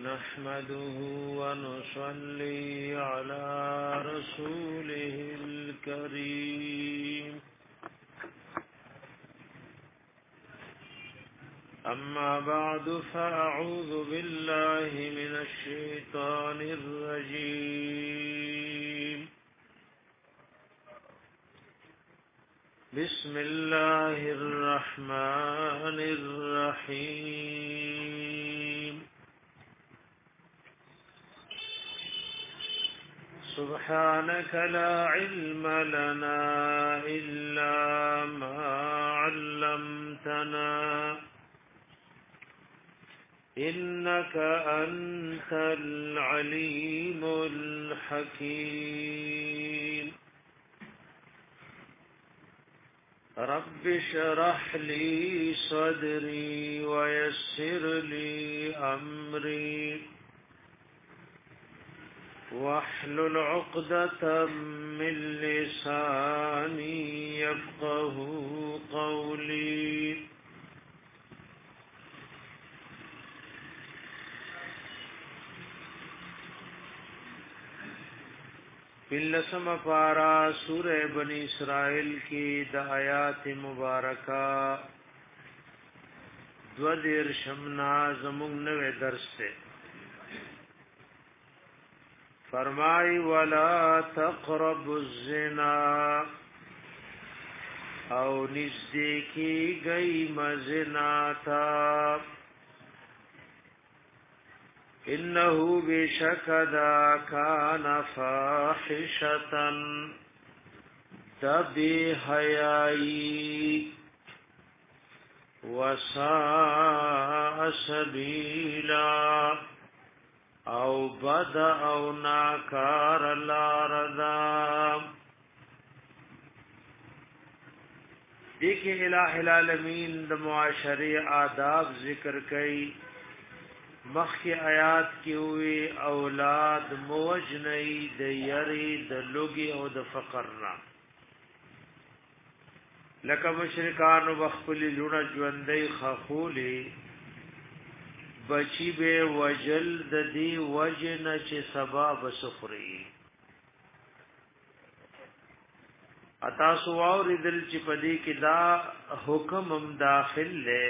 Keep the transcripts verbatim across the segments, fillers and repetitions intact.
نحمده ونصلي على رسوله الكريم أما بعد فأعوذ بالله من الشيطان الرجيم بسم الله الرحمن الرحيم سبحانك لا علم لنا إلا ما علمتنا إنك أنت العليم الحكيم رب اشرح لي صدري ويسر لي أمري واحلل عقدة من لساني يفقه قولي بلسم پارا سورہ بنی اسرائیل کی د آیات مبارکہ دو دیر شمنا زمون نوے درس سے فرمائی ولا تقربوا الزنا او نزدیکی گئی مزناتا انه بشکدا کان فاحشتا تبی حیائی وساء سبیلا او بد او ناکار لاردا دیکھ الہ العالمین د معاشری آداب ذکر کئی مخی آیات کی ہوئی اولاد موجنی د یری د لوگی او د فقرنا لکه مشرکان وخپلی لونه ژوندۍ خخولی بچی به وجل د دی وجن چې سبب سخري اتا سو اور دل چې پدی کې دا حکم هم داخل له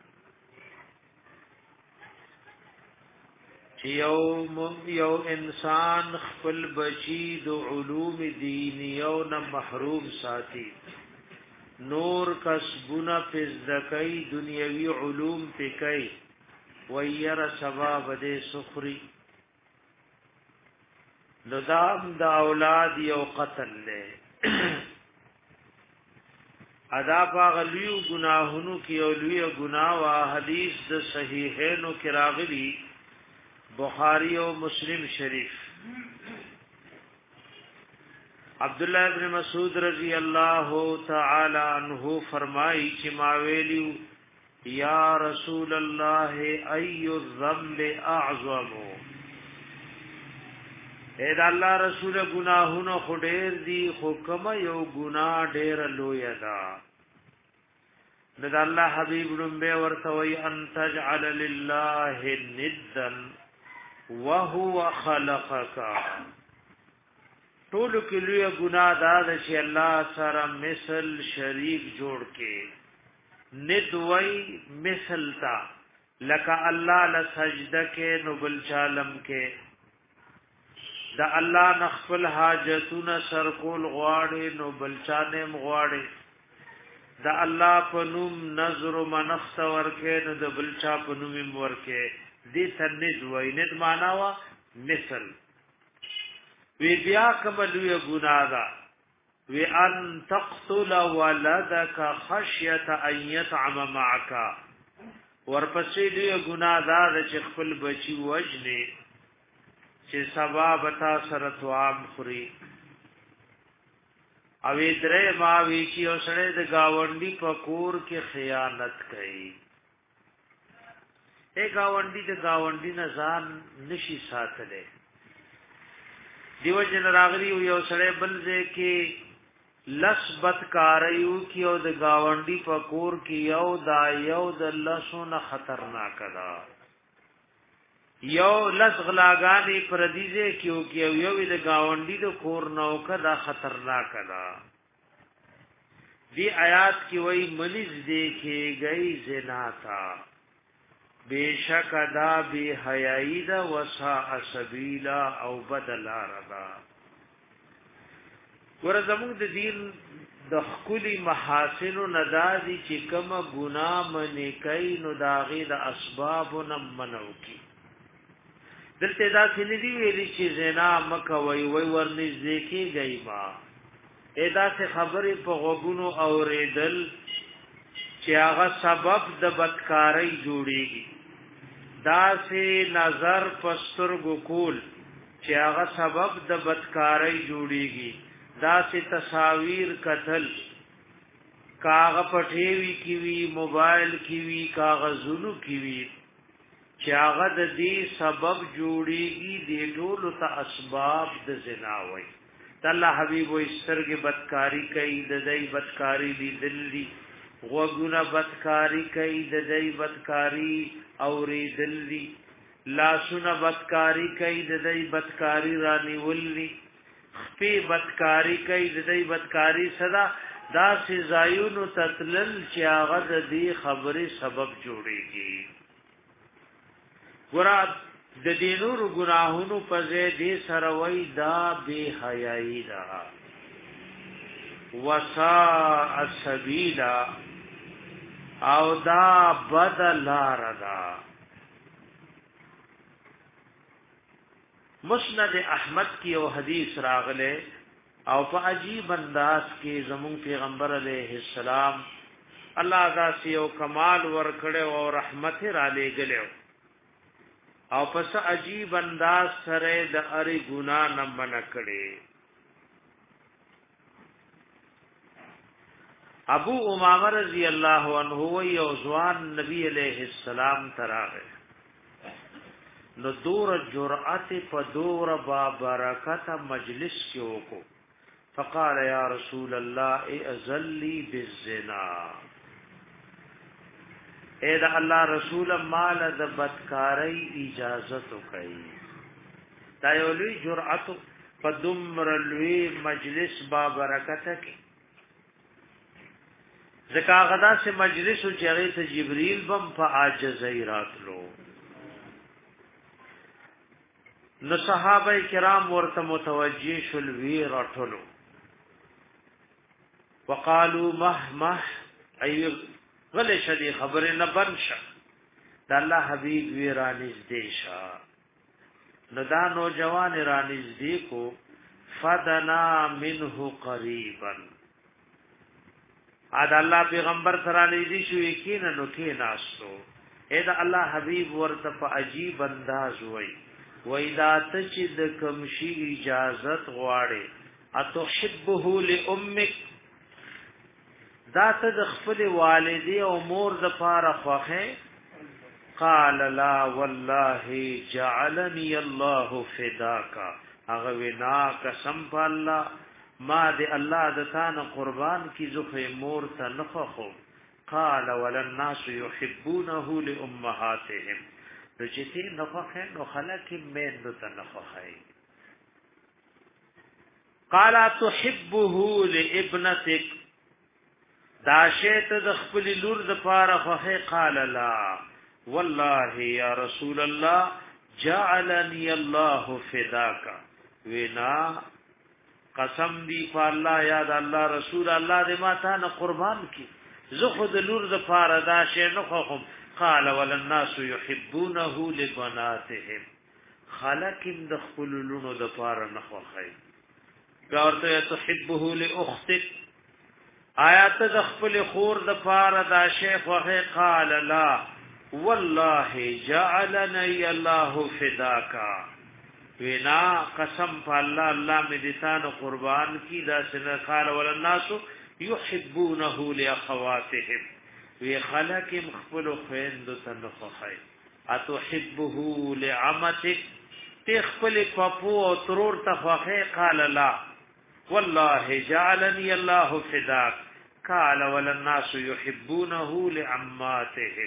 یو یو انسان خپل بچی د علوم دینیو نه محروم ساتي نور کسبونه پزدکای دنیوي علوم پکای ویر سبب دې سخري لدام دا اولاد یو قتل له ادا پاغلیو گناهونو کې اولوی گناه وا حدیث د صحیحینو کې راغلی بخاری او مسلم شریف عبداللہ ابن مسعود رضی اللہ تعالی عنہ فرمائی چې ما ویلیو یا رسول الله ای الذنب اعظم اے دا الله رسول گناهونو خډیر دی خو کما یو گناه ډیر لوی ده دا الله حبیب رمبه ورته وی ان تجعل لله ندا وهو خلقك ټول کلیه ګناه دا چې الله سره مثل شریک جوړ کې ندوی مثل تا لکه الله لسجده کې نو بل چالم کې دا الله نخفل حاجتونه سرکول غواړي نو بل چانه غواړي دا الله په نوم نظر منخت ورکه نو د بل چا په نوم ورکه دې تنید وای ند معنا وا مثل وی بیا کملوی ګناه دا وی ان تقتل ولدك خشيه ان يطعم معك ورپسې دی ګناه دا چې خپل بچي وجنه چې سبب تا سره توام خوري او درې ما وی چې اوسړه د گاونډي په کور کې خیانت کوي اے گاونډي د گاونډي نه ځان نشي ساتله دیو جن راغلی یو سړی بل ځای کې لسبت کاریو کی او د گاونډي په کور کې یو دا یو د لسونه خطرناک ده یو لس غلاګانی پردیزه کیو کیو یو د گاونډي د کور نو کدا خطرناک ده دی آیات کی وای منیز دیکھے گئی زنا تا بیشک ادا بی حیائی دا وسا سبیلا او بدلا ردا ورزمون د دین د خکلی محاسن و ندازی چی کم گناه منی کئی نو داغی دا اسباب نم منو کی دلتے دا سندی ویلی چی زنا مکا وی وی ورنز دیکھے گئی ما ایدا سے خبری پا غگونو اوریدل چی آغا سبب د بدکاری جوڑی گی دا سے نظر پسترگو کول چی آغا سبب د بدکاری جوڑی گی دا سے تصاویر قتل کاغ پټیوی کیوی موبایل کیوی کاغذونو کیوی چی آغا د دی سبب جوڑی گی دی ټولو تا اسباب د زنا وی تا اللہ حبیب و استرگ بدکاری کئی ددائی بدکاری دی دل دی غوگونا بدکاری کئی ددائی بدکاری اوری دل دی لاسونا بدکاری کئی ددائی بدکاری رانی ولی خپی بدکاری کئی ددائی بدکاری صدا دا سی زایونو تطلل چی آغد دی خبری سبب جوڑی گی گراد د دینور گناہونو پزے دی سروی دا بے حیائی دا وساء السبیلا او دا بدلار دا مسند احمد کی او حدیث راغلے او په عجیب انداز کې زمون پیغمبر علیہ السلام الله دا سیو کمال ورکړو او رحمت را لېګلو او پس عجیب انداز سره د اری ګنا نه من کړي ابو امامه رضی الله عنه وی او ځوان نبی علیہ السلام تراغه نو دور جرأت په دور با برکت مجلس کې وکړو فقال یا رسول الله ائذن لي بالزنا اے دا اللہ رسول مال د بدکاری اجازت کوي دا یو لوی جرأت په دمر لوی مجلس با برکت کې زکا غدا سے مجلس او چغه ته جبريل بم فعاجزی راتلو نو صحابه کرام ورته متوجی شول وی راتلو وقالو مه مه ای غلی شدی خبر نه بنشه دا الله حبیب وی رانیز دیشا نو دا نوجوان رانیز دی کو فدنا منه قریبا اد الله پیغمبر سره نږدې شو یقینا نو کې ناسو اے دا الله حبیب ورته په عجیب انداز وای وای دا ته چې د کمشي اجازت غواړي اتحبه لامک دا ته د خپل والدی او مور د پاره خوخه قال لا والله جعلني الله فداك هغه وینا قسم په الله ما دی الله د تان قربان کی زخه مور ته نخخو قال وللناس يحبونه لامهاتهم رجتی نخخه نو خلق مين ته نخخه قال تحبه لابنتك دا شیط د خپل لور د پاره خو قال لا والله یا رسول الله جعلني الله فداك وینا قسم دی په الله یاد الله رسول الله دې ما ته نه قربان کی زه خود لور د پاره دا شی نه خو قال وللناس يحبونه لبناتهم خلق د خپل لونو د پاره نه خوخی ګورته تحبه لاختك آیات د خپل خور د پاره دا شیخ وه قال لا والله جعلني الله فداك وینا قسم په الله الله مې دې تانه قربان کی دا سره قال وللناس يحبونه لاخواتهم وی خلق خپل خويند تنخخای اتحبه لعمتك تخپل پپو او ترور تخخه قال لا والله جعلني الله فداك قال وللناس يحبونه لعماتهم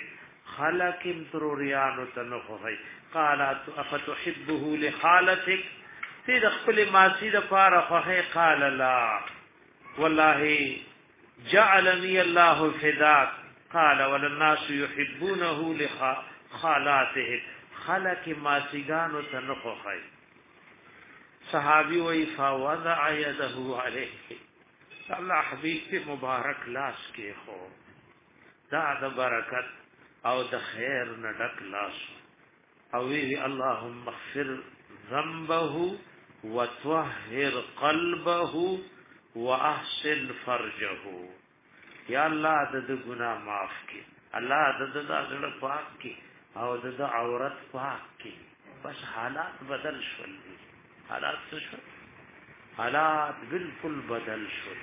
خلق تروریانو تنخوهی قالت افتحبه لخالتك تید خپل ماسی د پاره خوهی قال لا والله جعلني الله فداك قال وللناس يحبونه لخالاتهم خلق ماسیگانو تنخوهی صحابی وی فوضع يده عليه الله حبیب ته مبارک لاس کې خو دا د برکت او د خیر نه ډک لاس او وی اللهم اغفر ذنبه وطهر قلبه واحسن فرجه یا الله د ګناه معاف کړي الله د د زړه پاک کړي او د عورت پاک کړي بس حالات بدل شول حالات څه شو حالات بالکل بدل شول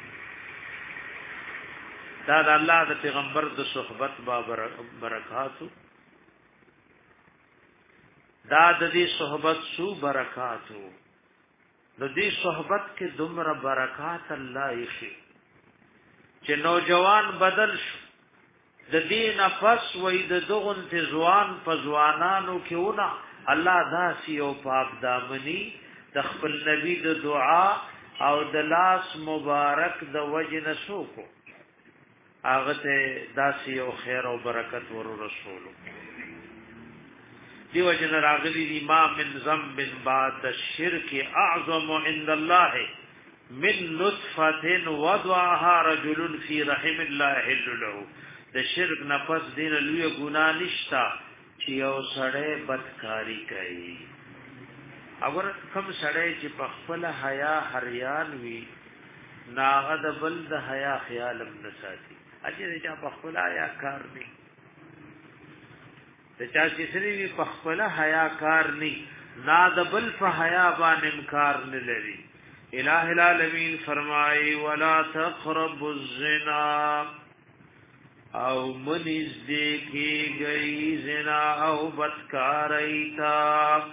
دا د الله د پیغمبر د صحبت با برکاتو دا د دې صحبت سو برکاتو د دې صحبت کې دومره برکات الله یې شي چې نوجوان بدل شو د دې نفس وې د دغون ته ځوان په ځوانانو کې ونه الله داسي او پاک دامني د خپل نبی د دعا او د لاس مبارک د وجه نسوکو هغه ته داسي او خیر او برکت ور رسول دیو جن راغلی دی ما من ذنب بعد الشرك اعظم عند الله من نطفه وضعها رجل في رحم الله حل له د شرک نفس دین لوی ګنا نشتا چې یو سړی بدکاری کوي اگر کوم سړی چې په خپل حیا هریان وي ناغه د بل د حیا خیال هم نساتي اجه چې په خپل حیا کار نه د چا چې سری وي په خپل حیا کار نه نا د بل په حیا باندې انکار نه لري الہ العالمین فرمای ولا تقربوا الزنا او منیز دیکھی گئی زنا او بدکاریتا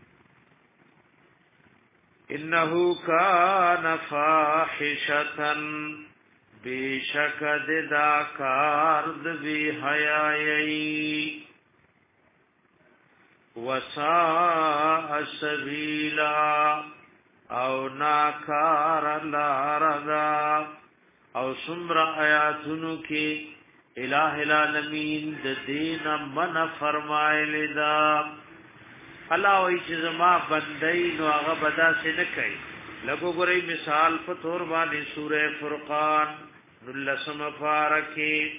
انہو کان فاحشتا بیشک ددا کارد بی حیائی وساء سبیلا او ناکار لاردا او سمر آیاتنو کی الہ العالمین د دین من فرمایلی دا الله وی چې زما بندای نو هغه بدا سي نه کوي لګو ګورې مثال په تور باندې سوره فرقان نلسم فارکی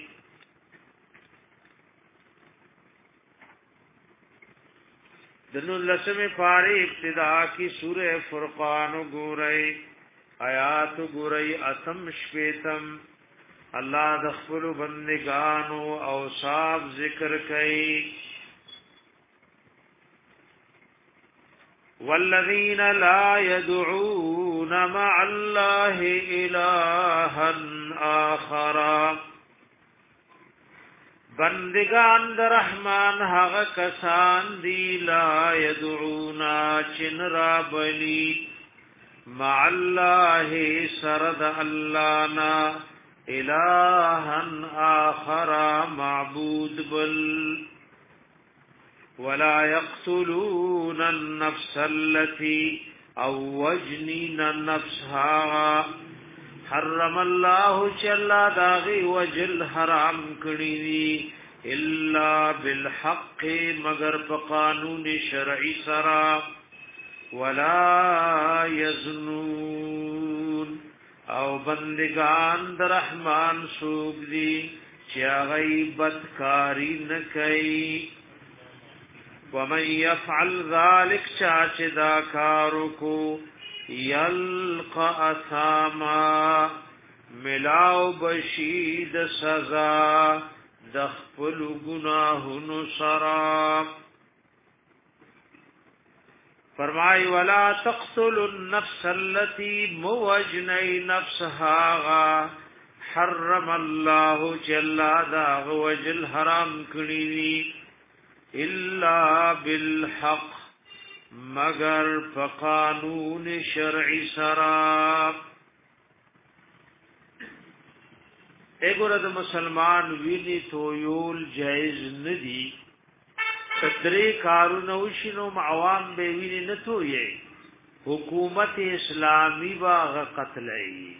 دنو لسم فاری ابتدا کی سوره فرقان ګورې آیات ګورې اتم شپیتم الله د خپل بندگانو او صاحب ذکر کوي والذین لا يدعون مع الله الها آخر بندگان در رحمان هغه کسان دی لا يدعون چن را بلی مع الله سرد اللهنا الها آخر معبود بل ولا يقتلون النفس التي او وجنين نفسها حرم الله جل داغي وجل حرام کړی الا بالحق مگر په قانون شرعي سرا ولا يزنون او بندگان در رحمان سوق دي چې غیبت کاری نه کوي ومن يفعل ذلك شاچدا کارکو یلقى اثاما ملاو بشید سزا دخپل گناہنو سرا فرمائی ولا تقتلوا النفس التي موجني نفسها حرم الله جل داغ وجل حرام کړی الا بالحق مگر فقانون شرعی سرا اګوره د مسلمان ویني تو یول جایز ندی تدری کارونه وشینو عوام به ویني نه توي حکومت اسلامی باغ قتلای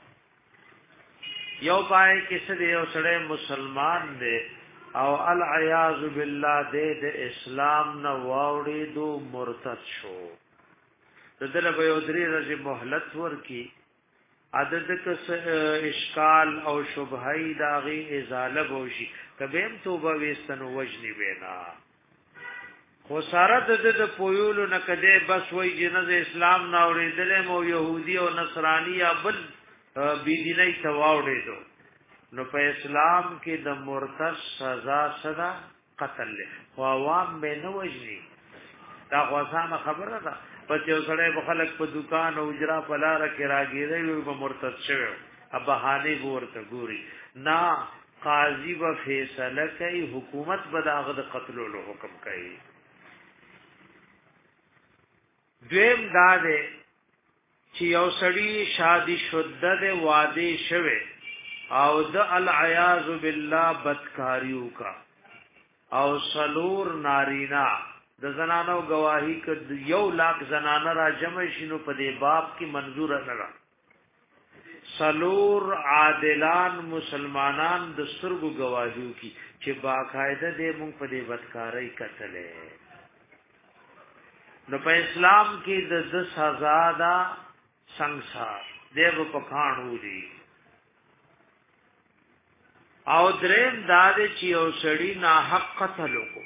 یو پای کې څه دی یو سړی مسلمان دی او العیاذ بالله دې د اسلام نه واوړې دو مرتد شو دغه به یو درې ورځې مهلت ورکی عدد کس اشکال او شبهی داغي ازاله بوشي کبه هم توبه وستنو وجنی بینا خو سره د د پویولو نه کده بس وای جنز اسلام نه اوریدل مو يهودي او نصراني یا بل بيدیني تواوړې دو نو په اسلام کې د مرتد سزا صدا قتل له او عوام به نه وجني دا غوسانه خبره ده پس یو سړی په خلک په دکان او اجرا په لار کې راګیری وي په مرتد شوی اب بهانه ورته ګوري نا قاضي و فیصله کوي حکومت به داغه د قتلولو حکم کوي دویم دا ده چې یو سړی شادي شوده ده واده شوه او د العیاذ بالله بدکاریو کا او سلور نارینا د زنانو گواہی ک یو لاک زنانه را جمع شینو په دې باب کې منظور نه را سلور عادلان مسلمانان د سترګو گواهیو کی چې باقاعده دې مونږ په دې بدکاری کتلې نو په اسلام کې د د سزا دا ਸੰਸਾਰ دیو په کانو دي او دریم دا چې یو سړی ناحق قتل وکړي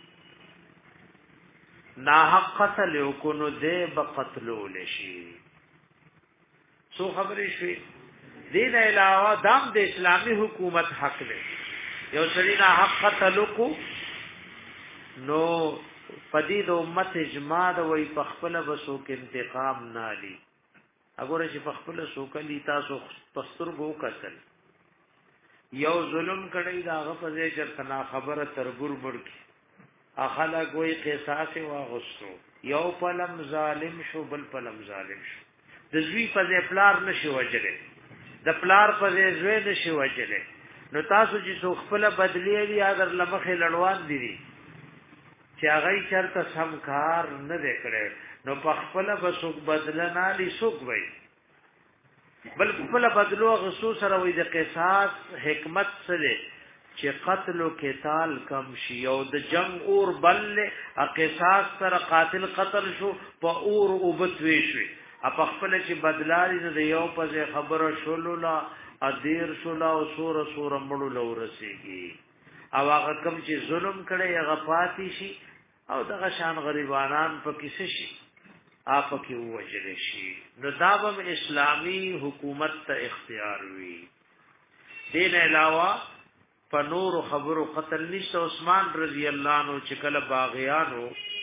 ناحق قتل وکړو نو دې به قتلول شي سو خبرې شي دین علاوه دام د اسلامی حکومت حق دی یو سړی ناحق قتل وکړو نو پدید امت اجماع د وی پخپل بسو کې انتقام نالی اگر چې پخپل سوکلی تاسو پستر گو قتل یو ظلم کړی دا غفزه چرتنا خبره ترګور مړکی اخلا کوئی قصاص واغستو یو پلم ظالم شو بل پلم ظالم شو د زوی په پلار نشي وجره د پلار په زوی نشي وجره نو تاسو چې سو خپل بدلی وی اگر لمخه لړوان دي چې هغه چرته سمکار نه وکړي نو په خپل بسوک بدلنا لې سوک وای بل خپل بدلو غسو سره وای د قصاص حکمت سره چې قتل او قتال کم شي او د جنگ اور بل قصاص سره قاتل قتل شو په اور او بتوي شي اپ خپل چې بدلاري د یو په خبره شولو لا ادیر شولا او سور سور مړو لورسيږي او هغه کم چې ظلم کړي هغه پاتې شي او دغه شان غریبانان په کیسه شي آپ کی وجل شي نو دابم اسلامی حکومت ته اختیار وی دین علاوه په نور خبرو قتل نشته عثمان رضی الله عنه چې کله باغیانو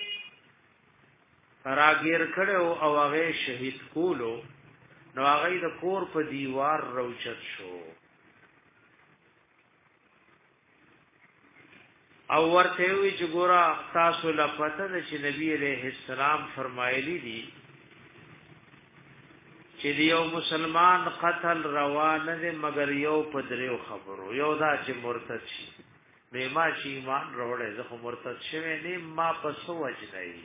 راګیر کړو او هغه شهید کولو نو هغه د کور په دیوار روچت شو او ورته وی چې ګورا تاسو لا پته ده چې نبی عليه السلام فرمایلی دي چې یو مسلمان قتل روا نه ده مگر یو په دریو خبرو یو دا چې مرتد شي به ما چې ایمان وروړي زه خو مرتد شوی نه ما پسو وجنای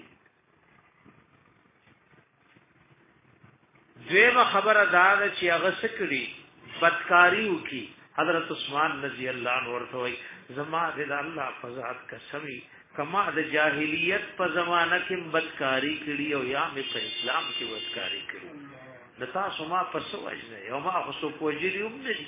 دیمه خبره دا ده چې هغه سکړي بدکاری وکي حضرت عثمان رضی الله عنه ورته وی زما د الله فزات قسمی کما د جاهلیت په زمانہ کې بدکاری کړي او یا مې په اسلام کې بدکاری کړي د تاسو ما په سوچ نه یو ما خو پوجری هم نه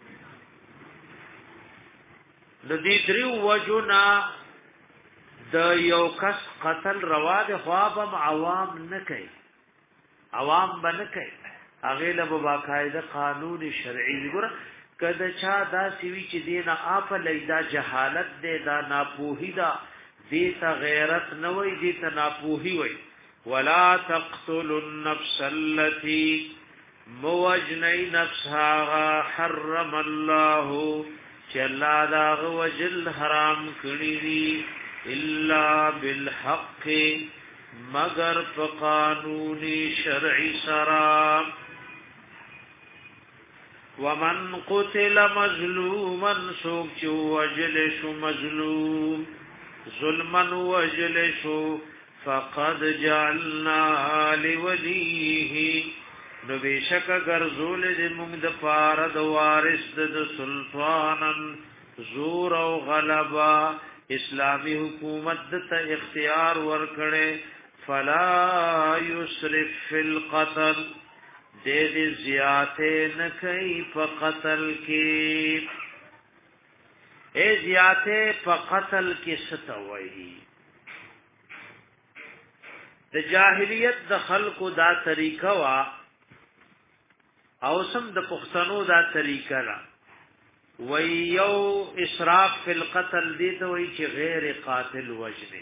د دې دریو وجونا د یو کس قتل روا د خوابم عوام نه کوي عوام باندې کوي هغه له باقاعده قانون شرعي ګره کله چا دا سوي چې دینه اپ لیدا جهالت دې دا ناپوهی دا دې ته غیرت نه وای دې ته ناپوهی وای ولا تقتلوا النفس التي موجني نفسها حرم الله چې الله دا وجل حرام کړی دي الا بالحق مگر په قانوني شرعي سره ومن قتل مظلوما سوک چو وجل شو مظلوم ظلما وجل شو فقد جعلنا لوليه نو بیشک گرزول دی مونږ د پاره د وارث د سلطانن زور او غلبا اسلامی حکومت ته اختیار ورکړي فلا یسرف فی القتل دې دې زیاته نه کوي په قتل کې اے زیاته په قتل کې ستوي د جاهلیت د خلقو دا طریقه وا او سم د پښتنو دا طریقه را وی یو اسراف فی القتل دی ته وی چې غیر قاتل وجنه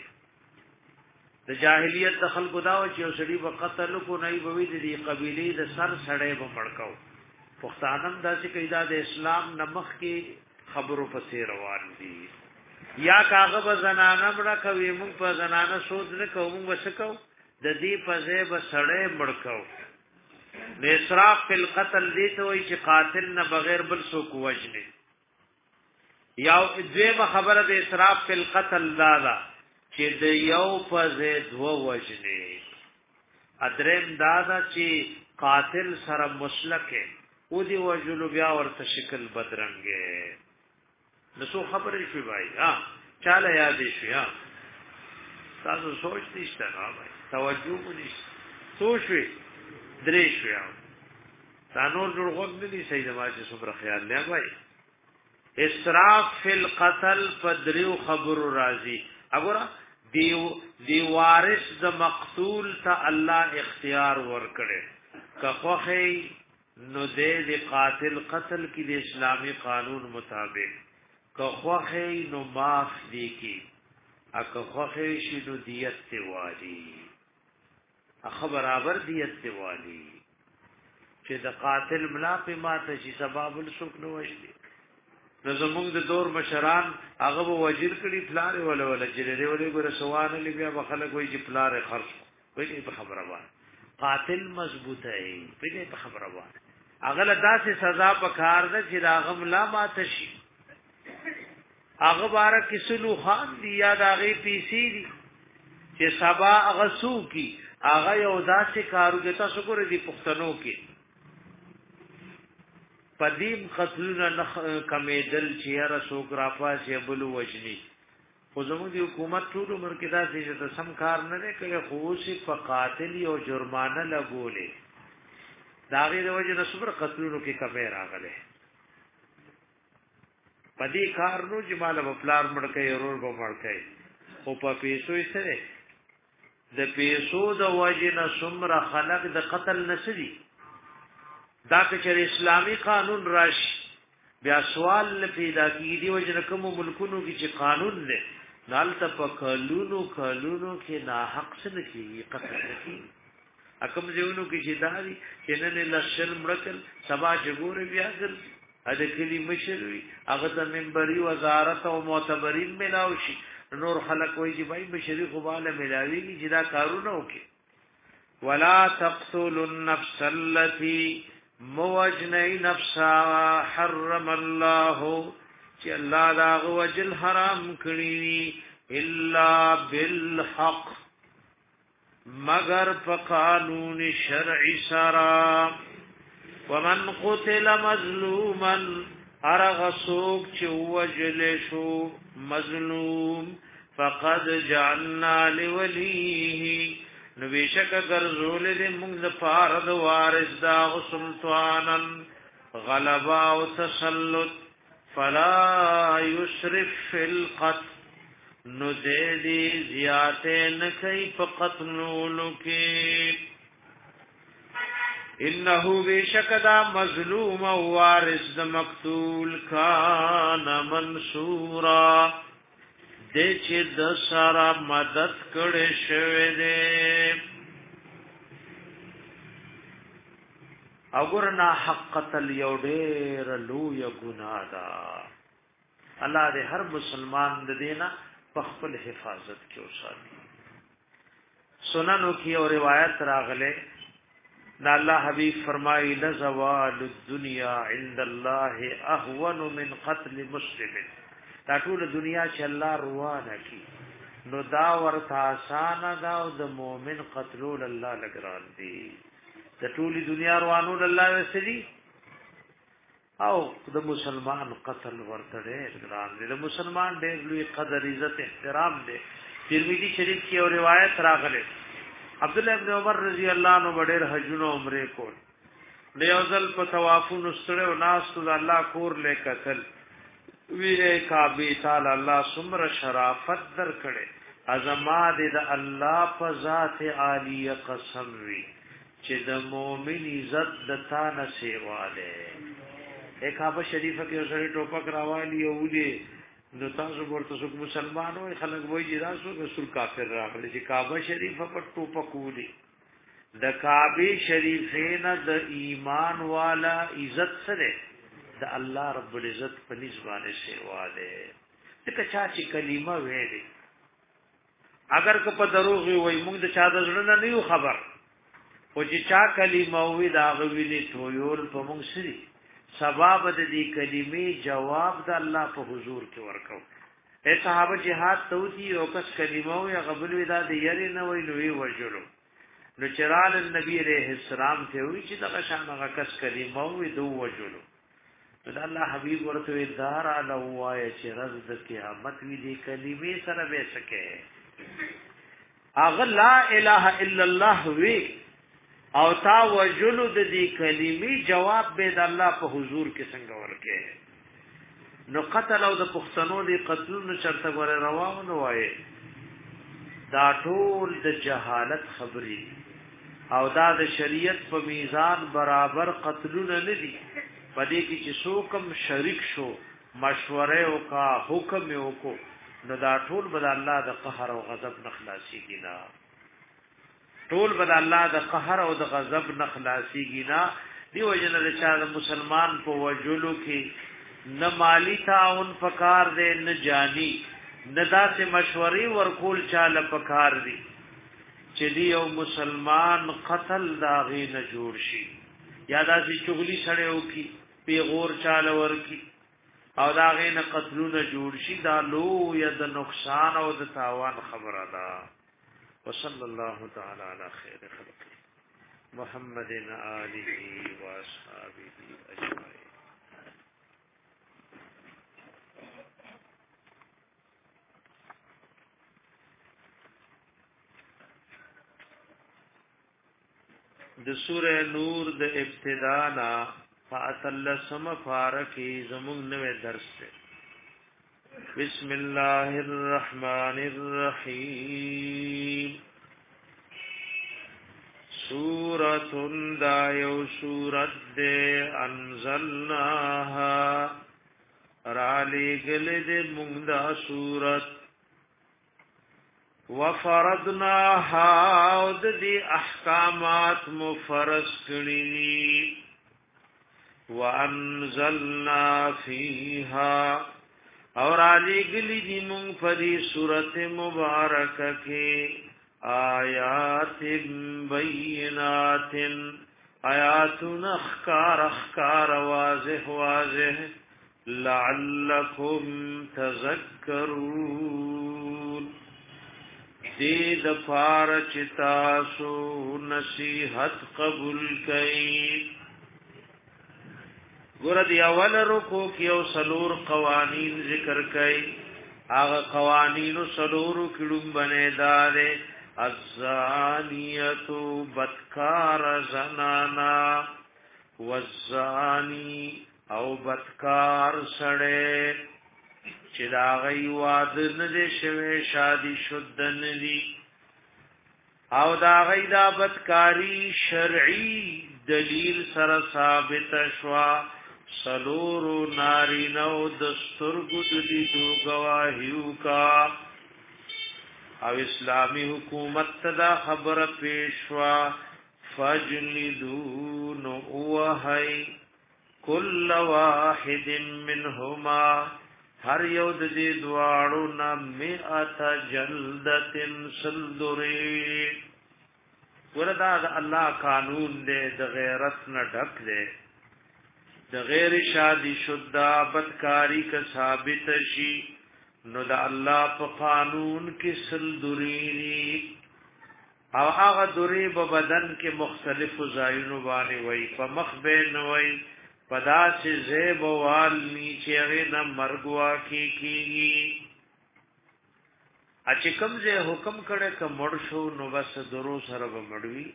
د جاهلیت د خلقو دا و چې سړي په قتل کو نه وي د دې قبيله د سر سړې په مړکاو پښتانم داسې کیدا د اسلام نمخ کې خبرو پسې روان دي یا کاغه به زنانه مړه کوي موږ په زنانه سود نه کوو موږ وسکو د دې په ځای به سړې مړکاو د اسراف فی القتل دی ته وی چې قاتل نه بغیر بل څوک وجنه یا دویمه خبره د اسراف فی القتل دادا چې د یو په ځای دو وجنه ادریم دادا چې قاتل سره مسلکه او دی وجلو بیا ورته شکل بدرنګه نسو خبرې شوی بھائی ها چاله یاد شي ها تاسو سوچ نشته نه بھائی توجه ونی سوچوي درې شو تانور جوړ غوږ دي صحیح ما چې صبر خیال نه بھائی اسراف فی القتل فدریو خبر راضی وګوره دیو دی وارث د مقتول ته الله اختیار ورکړي کخوخی نو دې د قاتل قتل کی د اسلامی قانون مطابق کخوخی نو معاف دی کی اکخوخی شنو دیت تی والی اخ برابر دیت تی والی چې د قاتل ملا په ماته شي سبب السوک نو وشي نو زمونږ د دور مشران هغه به وزیر کړي فلاره ولا ولا جلره ولا ګره سوانه لبیا بخله کوئی چې فلاره خرج وایي په خبره وای قاتل مضبوط ہے په خبره وای هغه له داسې سزا په کار ده چې هغه ملا ماته شي هغه بار کسلو خان دی یا دغه پیسي دي چې سبا هغه سو کی هغه یو داسې کارو کې تاسو ګورئ دی پښتنو کې پدیم قتلونه نخ کمیدل چې را سوګرافا چې بلو وجني خو زموږ د حکومت ټول عمر کې دا چې سم کار نه کوي خو سي په قاتل او جرمانه لګولې داغه د وجه نصبر قتلونو کې کمه راغله پدې کار نو چې مال په پلار مړ کوي ورور په مړ کوي خو په پیسو یې سره د پیسو د وجه نصمر خلق د قتل نسدي دا چې اسلامی قانون راشي بیا سوال پیدا کیږي وجه کوم ملکونو کې چې قانون نه نالته په کلونو کلونو کې نا حق څه کیږي قتل کیږي اکم ځونو کې چې داري چې نن لشل مړکل سبا جګور بیا ځل اده کلی مشروي هغه د منبري وزارت او معتبرین ملاوي شي نور خلک وایي چې بھائی مشري خواله ملاوي چې دا کارونه وکي ولا تقتلوا النفس التي موجنی نفسا حرم الله چې الله دا وجل حرام کړی الا بالحق مگر په قانون شرعي سرا ومن قتل مظلوما ارغسوک چې وجل شو مظلوم فقد جعلنا لوليه نو بیشک گرزول دی مونږ د پاره د وارث دا سلطانن غلبا او تسلط فلا یسرف فی القتل نو دې دی زیاته نه کوي په قتلولو کې انه بیشک دا مظلوم او وارث د مقتول کان منصورا دې چې د سارا مدد کړي شوی دی اګورنا حق قتل یو ډېر لوی ګناه ده الله دې هر مسلمان د دینا په خپل حفاظت کې وساتي سننو کې او روایت راغله دا الله حبیب فرمایي لزوال الدنيا عند الله اهون من قتل مسلم. دا ټول دنیا چې الله روانه کی نو دا ورته آسان دا او د مؤمن قتلول الله لګران دي. د ټول دنیا روانول الله وسري او د مسلمان قتل ورته لګران دي. د مسلمان ډېر لوی قدر عزت احترام دي. ترمذی شریف کې یو روایت راغله عبد الله ابن عمر رضی الله عنه ډېر حجونه عمره کول. د یو ځل په طوافونو سره او ناس ته الله کور له قتل ویره کعبه تعالی الله سمر شرافت در کړي ازما د الله په ذات عالی قسم وی چې د مؤمن عزت د تا نه سیواله. ایک کعبه شریفه کې سره ټوپک راوالي او ولي نو تاسو ورته څوک مسلمان وي خلک وایي چې تاسو رسول کافر راغلي چې کعبه شریفه په ټوپک ولي. د کعبه شریفه نه د ایمان والا عزت سره د الله رب العزت په نسبانه سیواله. دغه چا چې کلمه ویلي اگر که په دروغ وي موږ د چا د زړه نه یو خبر او چې چا کلمه وی دا غویلی ټویول په موږ سری سبب د دې کلمې جواب د الله په حضور کې ورکو. اے صحابه جهاد توتی او کس کلمه وی غبل وی دا د یری نه وی نو وی وجلو نو چرال النبی علیہ السلام ته وی چې دا شانه کس کلمه وی دو وجلو. دا الله حبیب ورته دار علی وای چې رز د قیامت وی دې کلمې سره به سکے اغه لا اله الا الله وی او تا وجلو د دې کلمې جواب به د الله په حضور کې څنګه ورکه. نو قتل او د پښتنو دی قتلونو چرته غره روانو وای دا ټول د جهالت خبري او دا د شریعت په میزان برابر قتلونه نه دي. پدې کې چې څوکم شریک شو مشوره او کا حکم یو کو نو دا ټول بد الله د قهر او غضب نخلاصيږي نه. ټول بد الله د قهر او د غضب نخلاصيږي نه. دی وجنه د چا د مسلمان په وجلو کې نه مالی تعاون فکار دے نه جانی نه داسې مشورې ورکول چاله پکار دي چې دی یو مسلمان قتل داغې نه جوړ شي یا داسې چغلی سره وکي پیغور چاله ورکی او داغې نه قتلونه جوړ شي دا لو یا د نقصان او د تاوان خبره ده. وصلی الله تعالی علی خیر خلق محمد آله و اصحابہ اجمعین. د سورہ نور د ابتدا نا فاتلسم فارکی زمون نوے درس تے. بسم اللہ الرحمن الرحیم. سورۃ دایو سورۃ دے انزلناها رالی گل دے موندا سورۃ وفرضناها د دې احکامات مفرض کړی وانزلنا فیها اور علی گلی دی مون فدی سورۃ مبارکہ کے آیات بینات آیات اخکار اخکار واضح واضح لعلکم تذکرون دید پار چتاسو نصیحت قبول کئی. گرد اول رکو کیو سلور قوانین ذکر کئی. آغا قوانین سلور کلوم بنے دارے الزانیتو بدکار زنانا والزانی او بدکار سڑے چې دا غي واده نه دي شوه شادي شدن دي او دا غي دا بدکاری شرعي دلیل سره ثابت شوا سلور ناری نو دستور ګد دي دو گواهیو کا او اسلامی حکومت دا خبر پیشوا فجلدون اوهی کل واحد منهما هر یو د دې دواړو نه مئات جلدتن سلدری وردا د الله قانون دې د غیرت نه ډک دې د غیر شادي شدا بدکاری کا ثابت شي نو د الله په قانون کې سل دوری او هغه دوری په بدن کې مختلف ځایونو باندې وای په مخ به نه وای پدا چې زیب وال نیچه نه مرګوا کی کی اچ کوم زه حکم کړه ک مړ شو نو بس درو سره به مړوي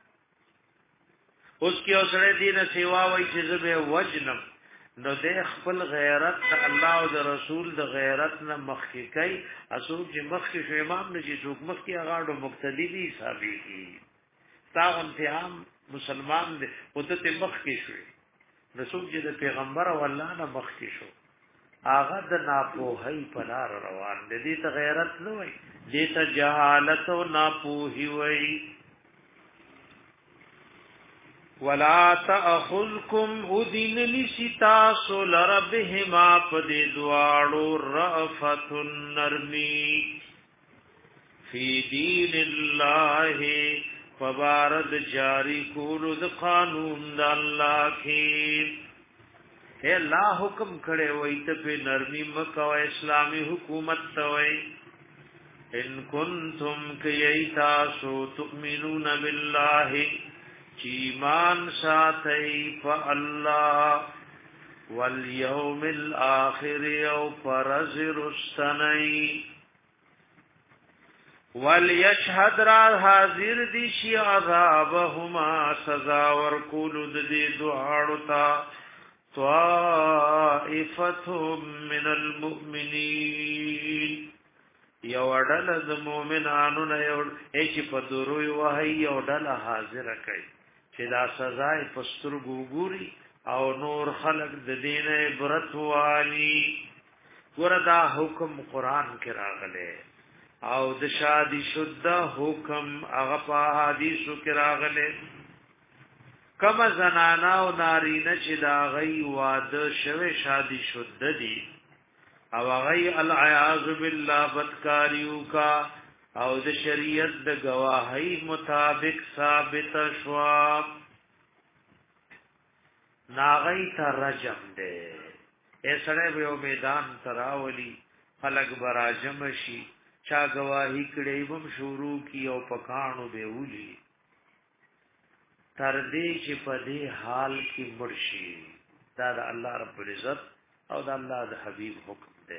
اوس کې اوسړه دینه سیوا وای چې زه به وجنم نو د خپل غیرت د الله او د رسول د غیرت نه مخکې کوي اسو چې مخکې شو امام نه چې څوک مخکې هغه مقتدی دي حسابي کی تا انتهام مسلمان دي او ته مخکې شوی رسول چې د پیغمبر او الله نه مخکې شو هغه د ناپوهی په لار روان دي دې ته غیرت نه وای دې ته جهالت او ناپوهی وای ولا تأخذكم اذن لستا لربهما پد دوارو رأفت النرمی فی دین اللہ فبارد جاری کولو د قانون دا اللہ کی اے اللہ حکم کھڑے وئی ته په نرمی مکو اسلامی حکومت توئی ان کنتم کیتاسو تؤمنون باللہ چیمان ساتئی فا اللہ والیوم الاخر او پرز رستنئی ولیشہد را حاضر دیشی عذابهما سزا ورکول دی دعاڑتا طائفت من المؤمنین یو ډل د مؤمنانو نه یو هیڅ په دروي وهي یو ډل حاضر کړي چې دا سزا پستر ګوري او نور خلق د دین عبرت والی وردا حکم قران کې راغله او د شادي شده حکم هغه په حدیثو کې راغله کما زنانا او نارینه چې دا غي واده شوه شادي شده دي او غي العیاذ بالله بدکاریو کا او د شریعت د گواهی مطابق ثابت شوا ناغی تا رجم دے ایسڑے بیو میدان تراولی خلق براجم شی چا گواهی کڑی بم شروع کی او پکانو بیولی تردی چی پدی حال کی مرشی دا دا اللہ رب العزت او دا اللہ دا حبیب حکم دے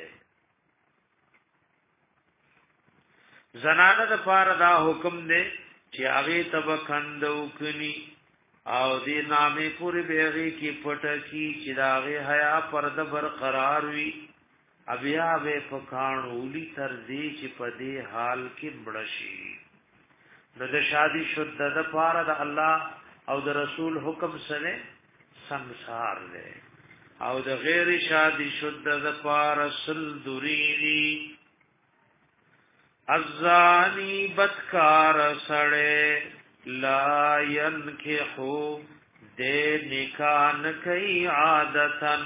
زنانه د پاره دا حکم دی چې هغه تب کندو کني او دې نامې پوری بیغي کې پټ کی چې دا هغه حیا پرد برقرار وي بیا به پکانولی تر دې چې په دې حال کې مړشي نو د شادي شد د پاره د الله او د رسول حکم سره ਸੰਸਾਰ دی او د غیر شادي شد د پاره سل دوری الزانی بدکار سڑے لا ینکحو دے نکان کئی عادتن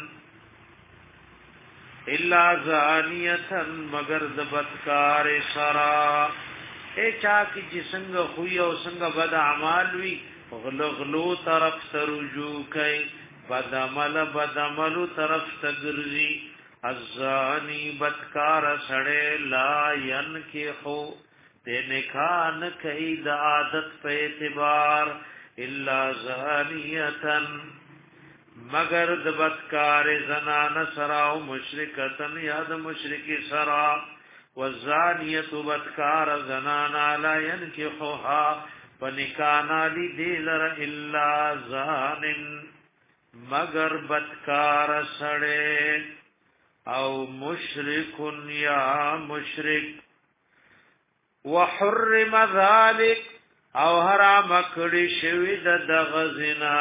الا زانیتن مگر د بدکار سرا اے چاکی جی سنگ خوی او سنگ بد عمال وی غلغلو طرف ترجو کئی بدعمل بدعملو طرف تگرزی الزانی بدکار سڑے لا ینکحو دے نکان کئی دا عادت پہ اعتبار الا زانیتن مگر د بدکار زنان سراو مشرکتن یا د مشرکی سرا والزانیت بدکار زنانا لا ینکحوها پنکانا لی دیلر الا زانن مگر بدکار سڑے او مشرک یا مشرک وحرم ذلك او حرام کړي شوی د دغزنا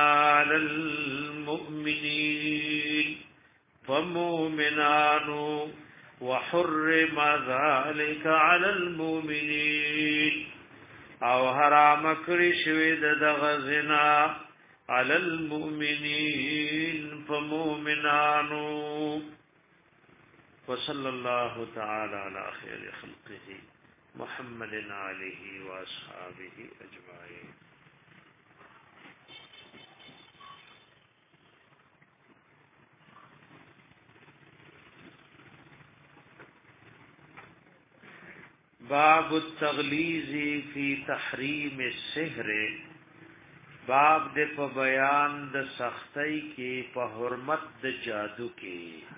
للمؤمنین فمؤمنانو وحرم ذلك على المؤمنین او حرام کړي شوی د دغزنا على المؤمنین فمؤمنانو وصلى الله تعالى على خير خلقه محمد آله واصحابه اجمعین. باب التغلیظ فی تحریم السحر، باب د په بیان د سختۍ کې په حرمت د جادو کې.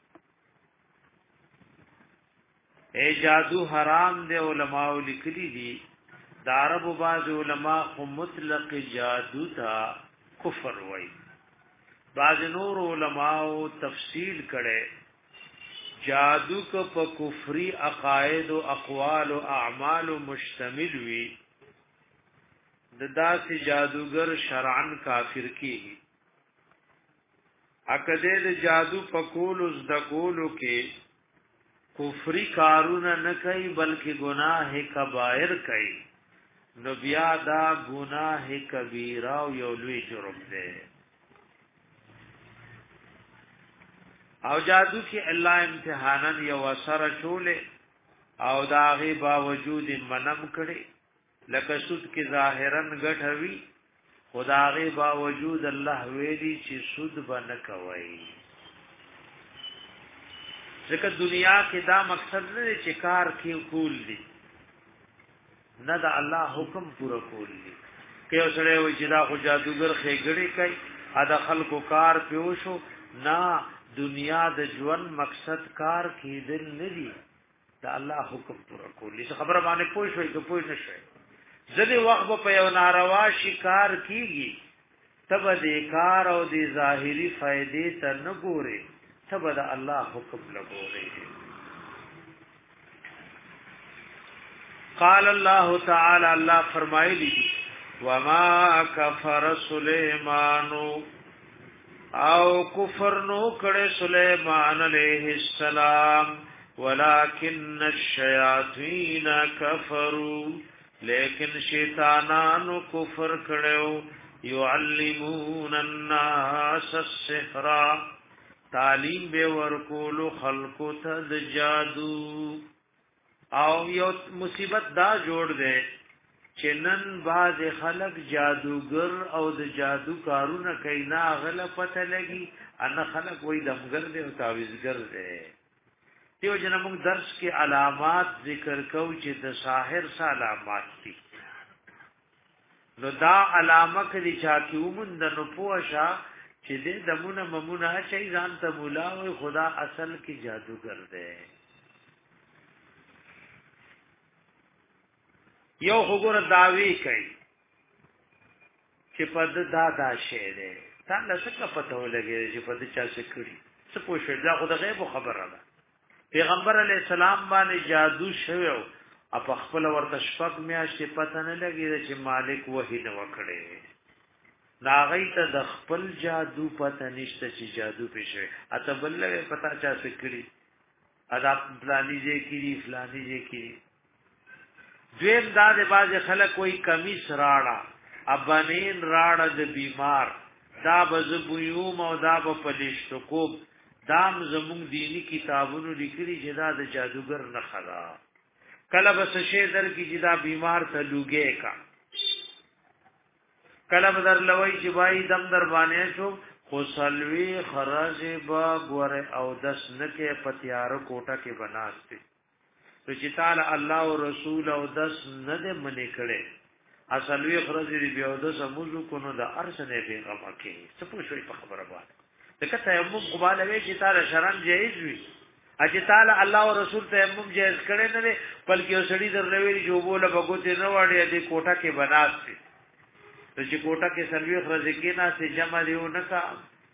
اے جادو حرام دی، علماء لیکلي دي. د عربو بعض علما خو مطلق جادو ته کفر وایي، بعض نور علماء تفصیل کړي جادو کو په کفری عقاید او اقوال او اعمال مشتمل وي، د داسې جادوګر شرعن کافر کیږي. عقیده د جادو په کول او د کولو کې کفری کارونه نه کوي بلکې گناه کبائر کوي، نو بیا دا گناه کبیره او یو لوی جرم دی. او جادو کې الله امتحانن یو اثر چولې او داغه باوجود منم کړي، لکه سود کې ظاهرا غټوي، خداغه باوجود الله ویلي چې سود بنه کوي. ځکه دنیا کې دا مقصد نه چې کار کې کول دي، نه دا الله حکم پورا کول دي. که اوسره وي چې دا خو جادوګر خېګړې کوي، ا د خلکو کار پیوشو نه، دنیا د ژوند مقصد کار کېدل نه دي، دا الله حکم پورا کولی. خبره باندې پوه شوي که پوه نه شوي، ځلې وخت په یو ناروا شکار کیږي، تب د کار او د ظاهري فائدې ته نه ګوري، تب د الله حکم لګوري. قال الله تعالی، الله فرمایلی وما کفر سلیمانو، او کفر نو کړه سلیمان علیہ السلام، ولکن الشیاطین کفروا، لیکن شیطانانو کفر کړو. يعلمون الناس السحر، تعلیم به ورکول خلقو ته د جادو. او یو مصیبت دا جوړ دی چې نن باز خلق جادوگر او د جادو کارونه کوي، نه غل پته لګي، ان خلق وای دمګر دی او تعویذګر دی. دیو جن موږ درس کې علامات ذکر کوو چې د ساحر سره علامات دي، نو دا علامه کړي چې کیومن د نو پوښا چې دې دمونه ممونه شي ځان ته مولا او خدا اصل کې جادوگر دی. یو خبر داوی کوي چې په دا دا شی دی، تا له څه پته ولګي چې په دې چا څه کړی، څه پوښتنه دا خو د غیب خبره ده. پیغمبر علی السلام باندې جادو شوی او په خپل ورته شپږ میاشتې پته نه لګي چې مالک وحی نه وکړي، ناغی ته د خپل جادو پته نشته چې جادو پېښه اته بل پتا چا څه کړی، ادا فلانی دې کړي فلانی دې کړي. دویم دا د باز خلک کوئی کمیس راړه، ابانین راړه د بیمار، دا بزبویوم او دا په پلیشتو کوب، دام زمون دینی کتابونو لیکلي چې دا د جادوګر نه خلا. کله بس شه در کی چې دا بیمار ته لوګي کا، کله بدر لوي چې بای دم در باندې شو خو سلوي خراج با غور او دس نکه پتیار کوټه کې بناسته، تو چې تعالی الله او رسول او دس نه دې منې کړي، اصلوي خرج دې بیا د سموزو کو نو د ارسنه پیغام کې څه پوښوي په خبره باندې. دغه تیمم قباله وی چې تعالی شرم جایز وي، اجه تعالی الله او رسول تیمم جایز کړي نه دي، بلکې وسړي دروي جو بوله بغوته نه وړي دې کوټه کې بناسته، ته چې کوټه کې سلوي خرج کې نه سي جمع دیو نه کا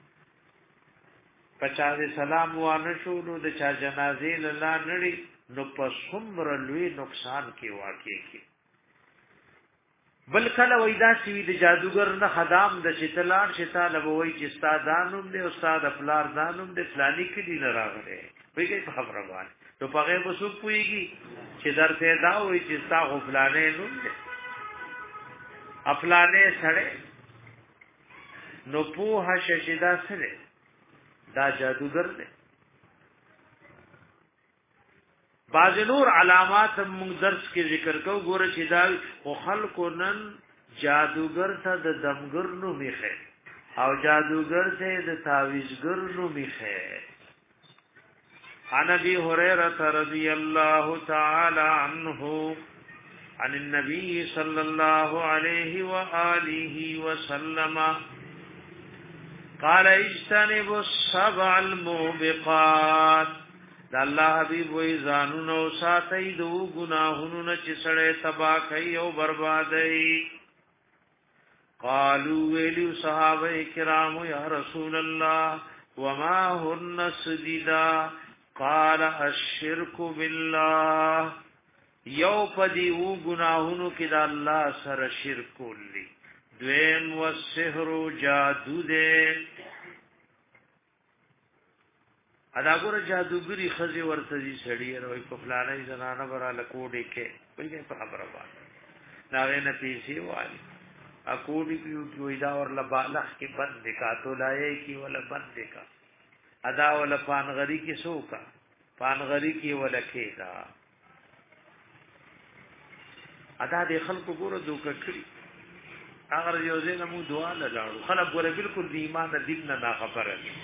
پچا دې سلام وانه شو نو د چا جنازې لاله نړي، نو په څومره لوی نقصان کې واقع کی. بل کله وېدا سی د جادوګر نه خدام د شتلان شتاله وای چې استادانوم دې استاد خپلار دانوم دې فلانی کې دی نه راغله، وایي په خبره باندې نو په غیب وسوک پويږي چې درته دا وای چې تا خو فلانې نوم دې افلانې سره، نو په هششدا سره دا جادوګر دی. باز نور علامات موږ درس کې ذکر کو ګوره چې دا او خلکو نن جادوګر ته د دمګر نو میخه او جادوګر ته د تعویذګر نو میخه. عن ابي هريره رضي الله تعالى عنه عن النبي صلى الله عليه واله وسلم قال اجتنبوا السبع الموبقات. دا الله حبيب وې ځانونو ساتي دو ګناهونو نه چې سړې تبا کوي او بربادي. قالوا ویلو صحابه کرام یا رسول الله وما هن سديدا قال الشرك بالله. یو پدی و گناہونو کې د الله سره شرک کولی. دویم والسحر جادو دے. ادا ګور جادوګری خزي ورته دي سړی وروي په فلانه زنانه براله کوډې کې وایي په خبره باندې دا نه پیسي وایي اکوډي کیو کیو دا ورله بالغ کې بند کا تو لای کی ولا بند کا ادا ولا پانغری کې سوکا پانغری کې ولا کېدا ادا د خلکو ګورو دوکه کړی. اگر یو ځینې مو دعا نه لاړو خلک ګوره بالکل د ایمان د دین نه خبره دي.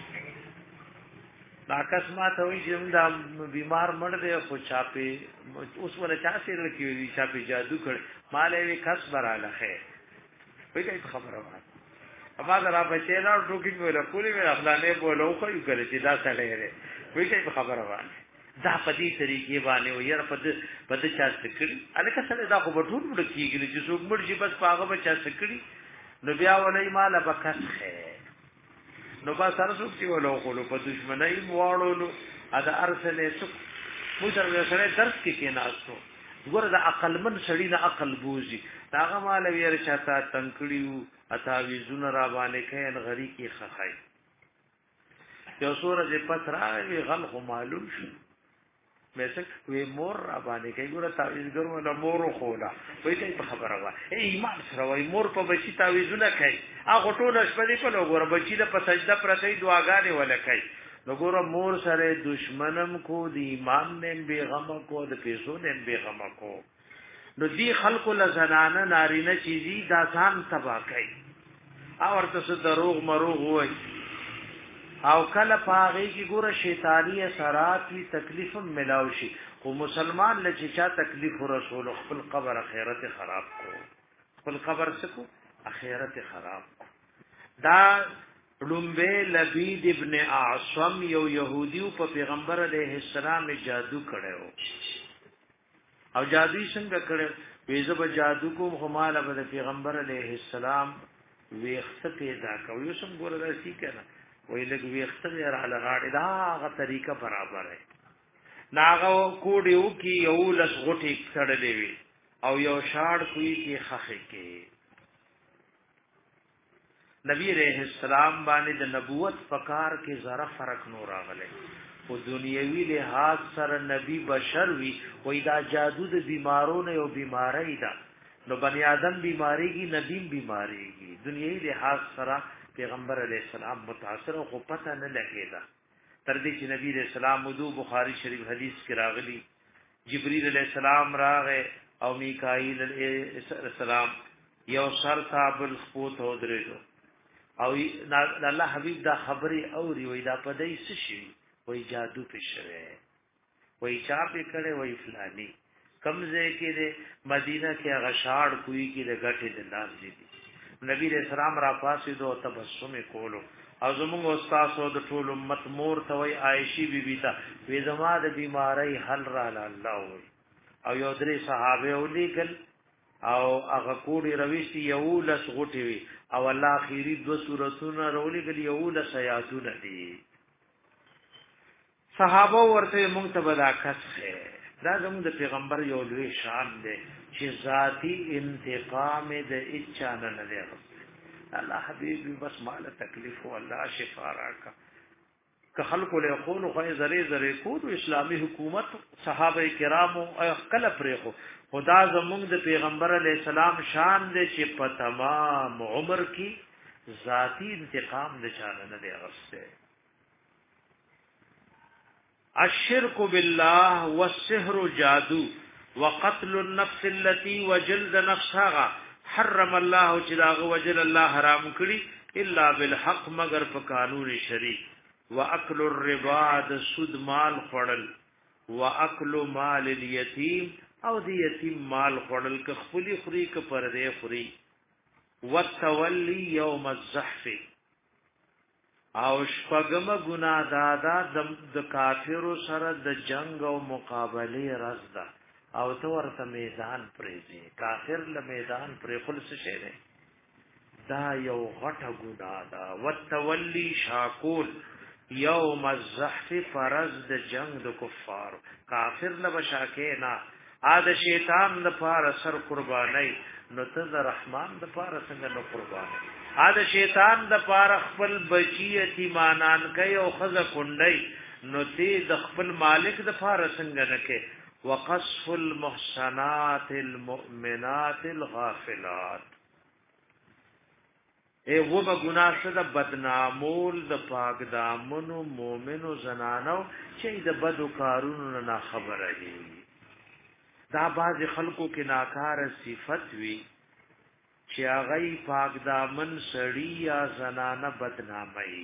دا قسمه ته وي چې دا بیمار مړ دی خو چاپی اوس ولا چا سره کیږي چاپی جادو کړ مالې وی کس براله خیر وای کی خبره وای اما دا بچی نه ټوکی ولا کولی ولا خلانه بولو خو یو کړی چې دا سړی دی وای کی خبره وای دا په دې طریقې باندې و ير په دې په دې چا سکړي الکه سره دا خو بټول وړ کیږي چې څوک مړ شي بس پاغه بچا سکړي نو بیا ولې مال بکس خیر نو با سره څوک چې ولو خو په دشمنی مواړو ادا ارسله څوک مو سره سره درس کې کې ناسو ګوره د عقل من سړی نه عقل بوزي داغه مال ویل چاته تنکړیو اتاوی زونه را باندې کین غری کې خخای یو سورې پترا وی غل خو معلوم شو مېسک وی مور را باندې کوي ګوره تعویذ ګرو ولا مور خولا وای ته په خبره وا ای ایمان سره وای مور په بچی تعویذونه کوي هغه ټول شپې په لوګور بچی د په سجده پرته دعاګانې ولا کوي لوګور مور سره دشمنم کو دی ایمان نه بیغم کو د پیسو نه بیغم کو نو دی خلق لزنانه نارینه چیزی دا ځان تبا کوي او ورته دروغ مروغ وای او کله پاغي کی ګوره شیطانی اثرات وی تکلیف ملاوي شي خو مسلمان لچ چا تکلیف رسول خپل قبر اخرت خراب کو خپل قبر سکو اخرت خراب کو. دا لومبه لبید ابن اعصم یو يهوديو په پیغمبر علیه السلام جادو کړو او جادو څنګه کړو ویزه په جادو کو هماله په پیغمبر علیه السلام ویخت پیدا کوي یو څنګه ګوره راشي کنه وی لګ ویختر را لغاړي دا غا طریقه برابر ہے ناغه کوډیو کی یو لس غټي کړلې وی او یو شاړ کوي کی خخې کې نبی رحم السلام باندې د نبوت فکار کې زره فرق نور راغله او دنیوي لحاظ سره نبی بشر وی وای دا جادو د بیمارونو یو بیماری ده نو بنی آدم بیماری کی نبی بیماری کی دنیوي لحاظ سره پیغمبر علیہ السلام متاثر او خو پته نه لګیدا تر دې چې نبی علیہ السلام مدو بخاری شریف حدیث کې راغلی جبرئیل علیہ السلام راغه او میکائیل علیہ السلام یو سر صاحب الخوت او درېدو او الله حبیب دا خبره اوري وای دا پدای څه شي وای جادو پښره وای چا په کړه وای فلانی کمزه کې د مدینه کې غشاړ کوي کې د غټه د لاس دي نبی رسول الله را فاسد او تبسم کولو او زموږ استاد او د ټول امت مور ته وای عائشی بیبی ته وې زما د بیماری حل را الله وای او یو درې صحابه ولیکل او هغه کوډي رويشتي یو لس غټي وي او الله اخیری دو سورتونه رولېګل یو لس آیاتونه دي صحابه ورته مونږ ته بداکس ہے دا زموږ د پیغمبر یو لوی شان دی چې ذاتی انتقام د اچا نه لري الله حبيب بس مال تکلیف او الله شفا راکا که خلق له خون خو زری زری کو اسلامی حکومت صحابه کرامو کله پرېخو خدا زموږ د پیغمبر علی السلام شان دی چې په تمام عمر کې ذاتی انتقام د چانه نه دی غسته الشرك بالله والسحر جادو وقتل النفس التي وجلد نفسها حرم الله چې دا وجل الله حرام کړی الا بالحق مگر په قانون شرعي واكل الربا د سود مال خړل واكل مال اليتيم او د یتیم مال خړل ک خپلی خوري ک پردې خوري وتولي يوم الزحف او شپګم ګنا دادا د کافرو سره د جنگ او مقابله رزدا او تو ورته میدان پریزي کافر له میدان پرې خلص شه ده دا یو غټه ګنا دا وتولي شاکول یوم الزحف فرز د جنگ د کفار کافر له بشاکه نه ا د شیطان د پار سر قرباني نو ته د رحمان د پار څنګه نو قرباني ا د شیطان د پار خپل بچی یتیمانان کوي او خزه کونډي نو ته د خپل مالک د پار څنګه نه کې وقصف المحصنات المؤمنات الغافلات اے و به گناه څه د بدنامول د پاک دامنو مؤمنو زنانو چې د بدو کارونو نه خبره دي دا باز خلکو کې ناکاره صفت وی چې هغه پاک دامن سړی یا زنانه بدنامي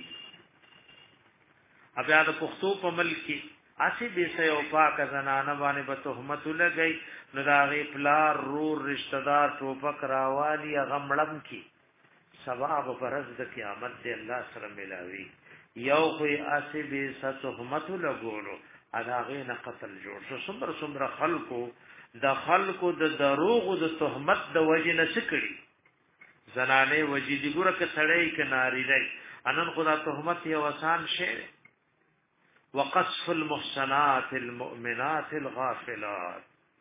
بیا د پښتو په ملک کې اسی دې سه او پاک زنانه باندې به تهمت لګي نو دا غي پلار رور رشتہ دار ټوپک راوالي غمړم کی ثواب پرز د قیامت دې الله سره ملاوي یو خو اسی دې سه تهمت لګولو اغه نه قتل جوړ شو سمر سمر خلکو د خلکو د دروغ د تهمت د وجه نه سکړي زنانه وجې دي ګوره ک سړی ک ناری دی انن خدا تهمت یو آسان شی وقصف المحصنات المؤمنات الغافلات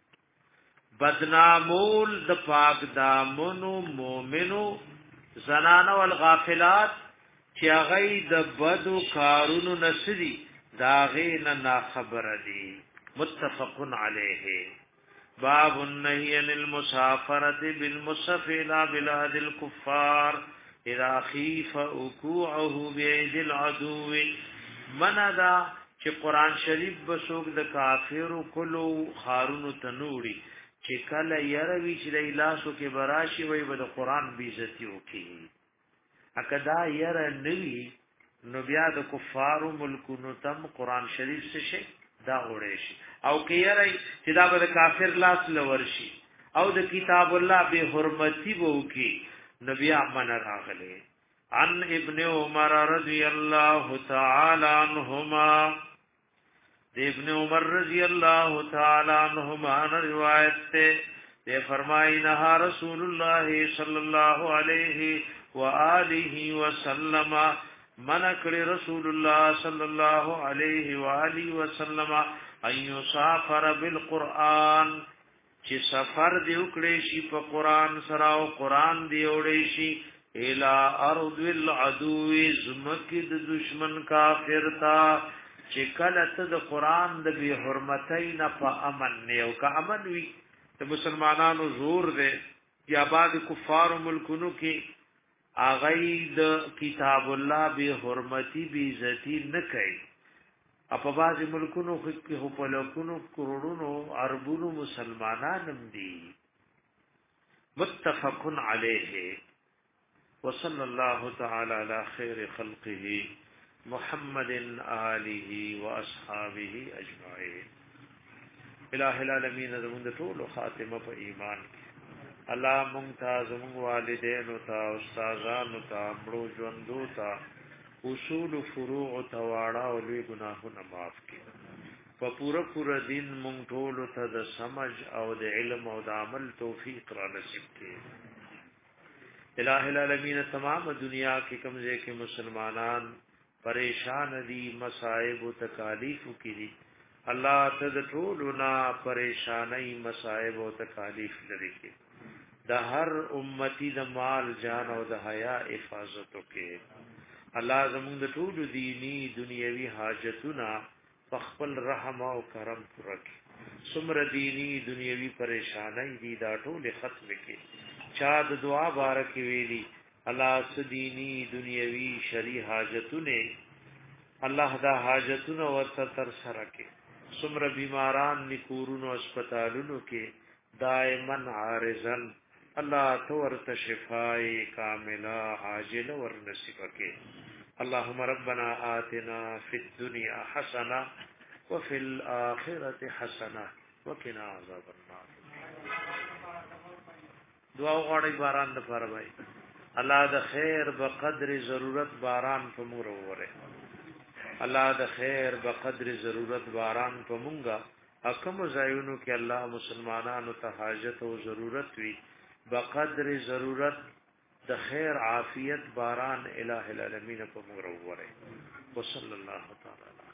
بدنامول د پاک دامنو مؤمنو زنانه والغافلات چې هغه د بدو کارونو نسدي داغین نا خبر دی متفق علیه باب النهي عن المسافرة بالمصحف الى بلاد الكفار اذا خيف وقوعه بيد العدو مندا چې قران شریف بسوک د کافرو کلو خارونو تنوري چې کله يروي چې د لاسو کې براشي وي به د قران بیزتی وکي اکدا ير نوي نو بیا د کفارو ملکونو تم قران شریف څخه شي دا وړي شي او کيرای چې دا به کافر لاس لورشي او د کتاب الله به حرمتي وو کی نبي امن راغله عن ابن عمر رضی الله تعالی عنهما ابن عمر رضی الله تعالی عنهما روایت ته ده فرمایي نه رسول الله صلی الله علیه و آله وسلم من کړي رسول الله صلی الله علیه و آله وسلم ايو سافر بالقران چې سفر دی وکړي شي په قران سره او قران دی وړي شي الى ارض العدو زمکه د دشمن کافر تا چې کله ته د قران د به حرمتین په امن نه او که امن وي ته مسلمانانو زور دی یا بعد کفار ملکونو کې اغه د کتاب الله به حرمتي به عزتي نه کوي په بعض ملکونو کې په لکونو کروڑونو اربونو مسلمانانم دي متفق علیه وصلی الله تعالی علی خیر خلقه محمد آله واصحابه اجمعین الہ العالمین زموږ ټول خاتمه په ایمان الله ممتاز زموږ والدین او تا استادانو ته مړو ژوندو ته اصول فروع تواړه او لوی ګناهونه معاف کړي په پورا پورا دین مونږ ټول ته د سمج او د علم او د عمل توفیق را نصیب کړي الہ العالمین تمام دنیا کې کمزې کې مسلمانان پریشان دي مصائب او تکالیف کړي الله ته د ټول نا پریشانای مصائب او تکالیف لري کړي د هر امتی د مال جان او د حیا حفاظت وکړي الله زموږ د ټول دینی دنیوي حاجتونه په خپل رحم او کرم پوره کړي څومره دینی دنیوي پریشانای دي دا ټول ختم کړي چا د دعا بارک ویلي الله س دینی دنیوي شری حاجتونه الله دا حاجتونه ورته تر سره کې څومره بیماران نکورونو هسپتالونو کې دائما عارضن الله تو ورته شفای کامله عاجله ور نصیب کې اللهم ربنا آتنا فی الدنيا حسنه وفي الاخره حسنه وقنا عذاب النار. دعا غواړي باران د پاره وای الله د خیر په قدر ضرورت باران په مور وره الله د خیر په قدر ضرورت باران په مونږه حکم زایونو کې الله مسلمانانو ته حاجت او ضرورت وي بقدر ضرورت د خیر عافیت باران الہ العالمین په مور وره وصلی الله تعالی